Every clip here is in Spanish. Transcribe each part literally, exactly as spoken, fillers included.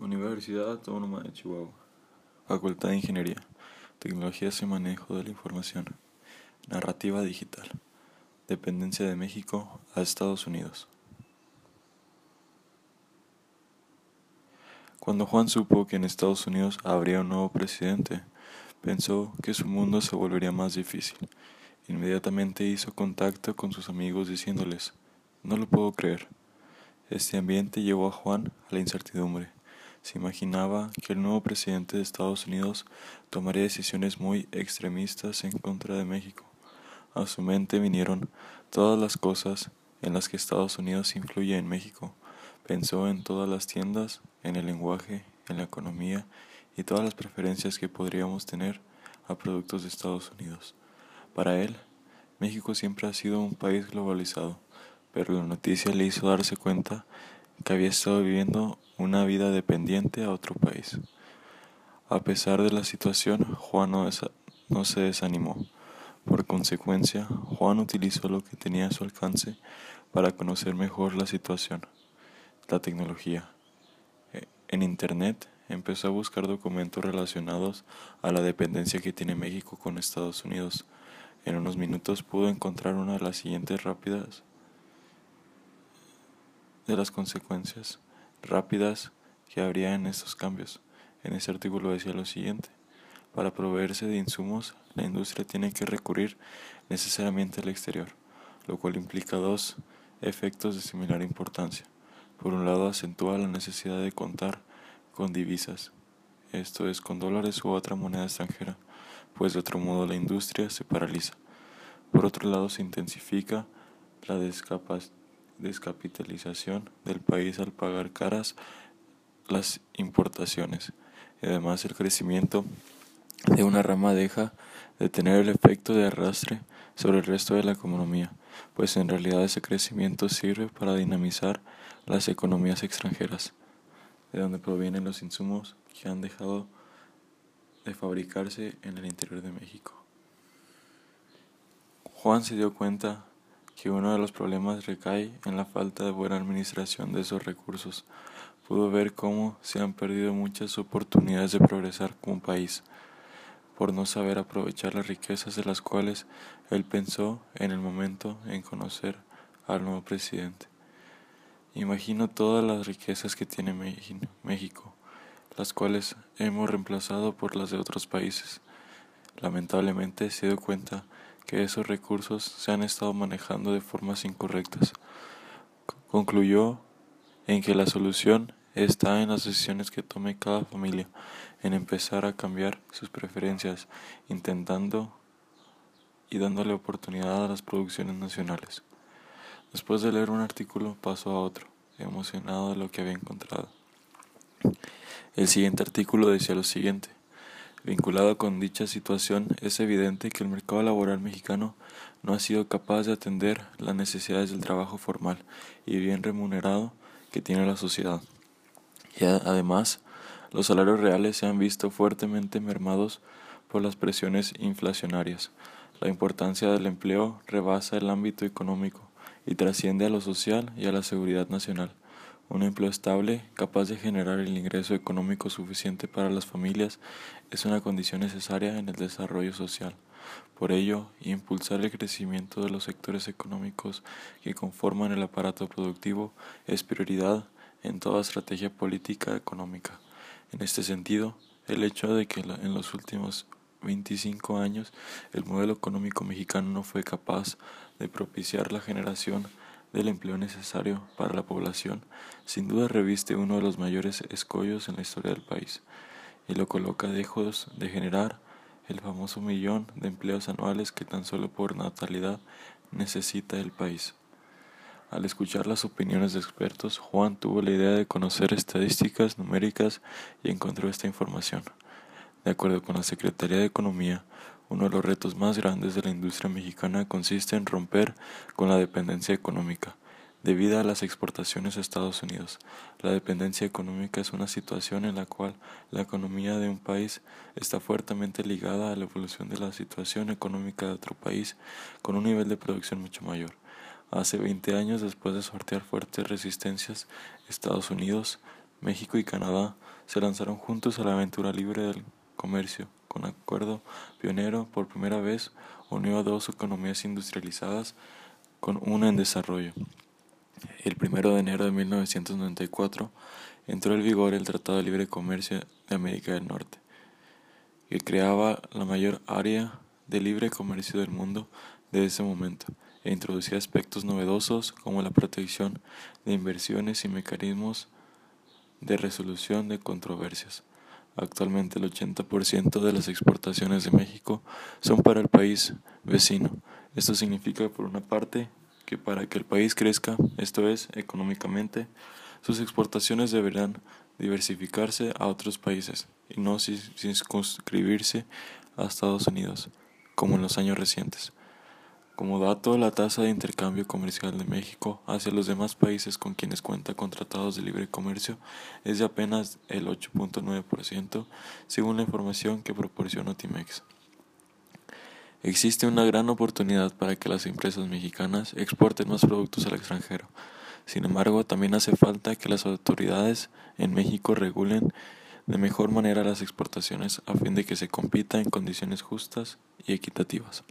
Universidad Autónoma de Chihuahua. Facultad de Ingeniería, Tecnologías y Manejo de la Información. Narrativa digital. Dependencia de México a Estados Unidos. Cuando Juan supo que en Estados Unidos habría un nuevo presidente, pensó que su mundo se volvería más difícil. Inmediatamente hizo contacto con sus amigos diciéndoles: "No lo puedo creer". Este ambiente llevó a Juan a la incertidumbre. Se imaginaba que el nuevo presidente de Estados Unidos tomaría decisiones muy extremistas en contra de México. A su mente vinieron todas las cosas en las que Estados Unidos influye en México. Pensó en todas las tiendas, en el lenguaje, en la economía y todas las preferencias que podríamos tener a productos de Estados Unidos. Para él, México siempre ha sido un país globalizado, pero la noticia le hizo darse cuenta que había estado viviendo una vida dependiente a otro país. A pesar de la situación, Juan no, desa- no se desanimó. Por consecuencia, Juan utilizó lo que tenía a su alcance para conocer mejor la situación, la tecnología. E- En Internet empezó a buscar documentos relacionados a la dependencia que tiene México con Estados Unidos. En unos minutos pudo encontrar una de las siguientes rápidas de las consecuencias rápidas que habría en estos cambios. En ese artículo decía lo siguiente: para proveerse de insumos, la industria tiene que recurrir necesariamente al exterior, lo cual implica dos efectos de similar importancia. Por un lado, acentúa la necesidad de contar con divisas, esto es, con dólares u otra moneda extranjera, pues de otro modo la industria se paraliza. Por otro lado, se intensifica la descapitalización del país al pagar caras las importaciones, y además el crecimiento de una rama deja de tener el efecto de arrastre sobre el resto de la economía, pues en realidad ese crecimiento sirve para dinamizar las economías extranjeras, de donde provienen los insumos que han dejado de fabricarse en el interior de México. Juan se dio cuenta que uno de los problemas recae en la falta de buena administración de esos recursos. Pudo ver cómo se han perdido muchas oportunidades de progresar como país, por no saber aprovechar las riquezas de las cuales él pensó en el momento en conocer al nuevo presidente. Imagino todas las riquezas que tiene México, las cuales hemos reemplazado por las de otros países. Lamentablemente se dio cuenta que esos recursos se han estado manejando de formas incorrectas. Concluyó en que la solución está en las decisiones que tome cada familia, en empezar a cambiar sus preferencias, intentando y dándole oportunidad a las producciones nacionales. Después de leer un artículo, pasó a otro, emocionado de lo que había encontrado. El siguiente artículo decía lo siguiente: vinculado con dicha situación, es evidente que el mercado laboral mexicano no ha sido capaz de atender las necesidades del trabajo formal y bien remunerado que tiene la sociedad. Y además, los salarios reales se han visto fuertemente mermados por las presiones inflacionarias. La importancia del empleo rebasa el ámbito económico y trasciende a lo social y a la seguridad nacional. Un empleo estable, capaz de generar el ingreso económico suficiente para las familias, es una condición necesaria en el desarrollo social. Por ello, impulsar el crecimiento de los sectores económicos que conforman el aparato productivo es prioridad en toda estrategia política económica. En este sentido, el hecho de que en los últimos veinticinco años el modelo económico mexicano no fue capaz de propiciar la generación del empleo necesario para la población, sin duda reviste uno de los mayores escollos en la historia del país, y lo coloca lejos de generar el famoso millón de empleos anuales que tan solo por natalidad necesita el país. Al escuchar las opiniones de expertos, Juan tuvo la idea de conocer estadísticas numéricas y encontró esta información. De acuerdo con la Secretaría de Economía, uno de los retos más grandes de la industria mexicana consiste en romper con la dependencia económica, debido a las exportaciones a Estados Unidos. La dependencia económica es una situación en la cual la economía de un país está fuertemente ligada a la evolución de la situación económica de otro país con un nivel de producción mucho mayor. Hace veinte años, después de sortear fuertes resistencias, Estados Unidos México y Canadá se lanzaron juntos a la aventura libre del comercio, con acuerdo pionero. Por primera vez unió a dos economías industrializadas con una en desarrollo. El primero de enero de mil novecientos noventa y cuatro entró en vigor el Tratado de Libre Comercio de América del Norte, que creaba la mayor área de libre comercio del mundo de ese momento e introducía aspectos novedosos como la protección de inversiones y mecanismos de resolución de controversias. Actualmente el ochenta por ciento de las exportaciones de México son para el país vecino. Esto significa, por una parte, que para que el país crezca, esto es, económicamente, sus exportaciones deberán diversificarse a otros países y no circunscribirse a Estados Unidos, como en los años recientes. Como dato, la tasa de intercambio comercial de México hacia los demás países con quienes cuenta con tratados de libre comercio es de apenas el ocho punto nueve por ciento, según la información que proporcionó Timex. Existe una gran oportunidad para que las empresas mexicanas exporten más productos al extranjero. Sin embargo, también hace falta que las autoridades en México regulen de mejor manera las exportaciones a fin de que se compita en condiciones justas y equitativas.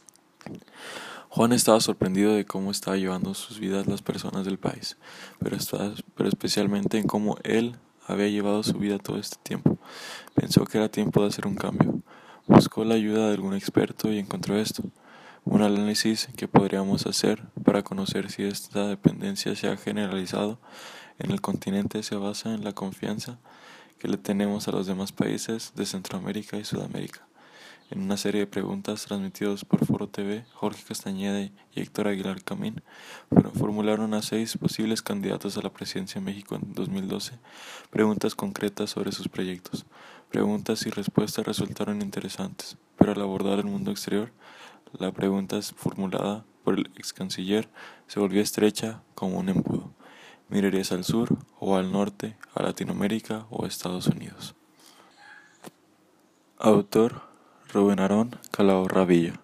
Juan estaba sorprendido de cómo estaban llevando sus vidas las personas del país, pero, estaba, pero especialmente en cómo él había llevado su vida todo este tiempo. Pensó que era tiempo de hacer un cambio. Buscó la ayuda de algún experto y encontró esto: un análisis que podríamos hacer para conocer si esta dependencia se ha generalizado en el continente se basa en la confianza que le tenemos a los demás países de Centroamérica y Sudamérica. En una serie de preguntas transmitidos por Foro T V, Jorge Castañeda y Héctor Aguilar Camín formularon a seis posibles candidatos a la presidencia de México en dos mil doce preguntas concretas sobre sus proyectos. Preguntas y respuestas resultaron interesantes, pero al abordar el mundo exterior, la pregunta formulada por el ex canciller se volvió estrecha como un embudo. ¿Mirarías al sur o al norte, a Latinoamérica o a Estados Unidos? Autor: Rubén Aarón Calao Ravilla.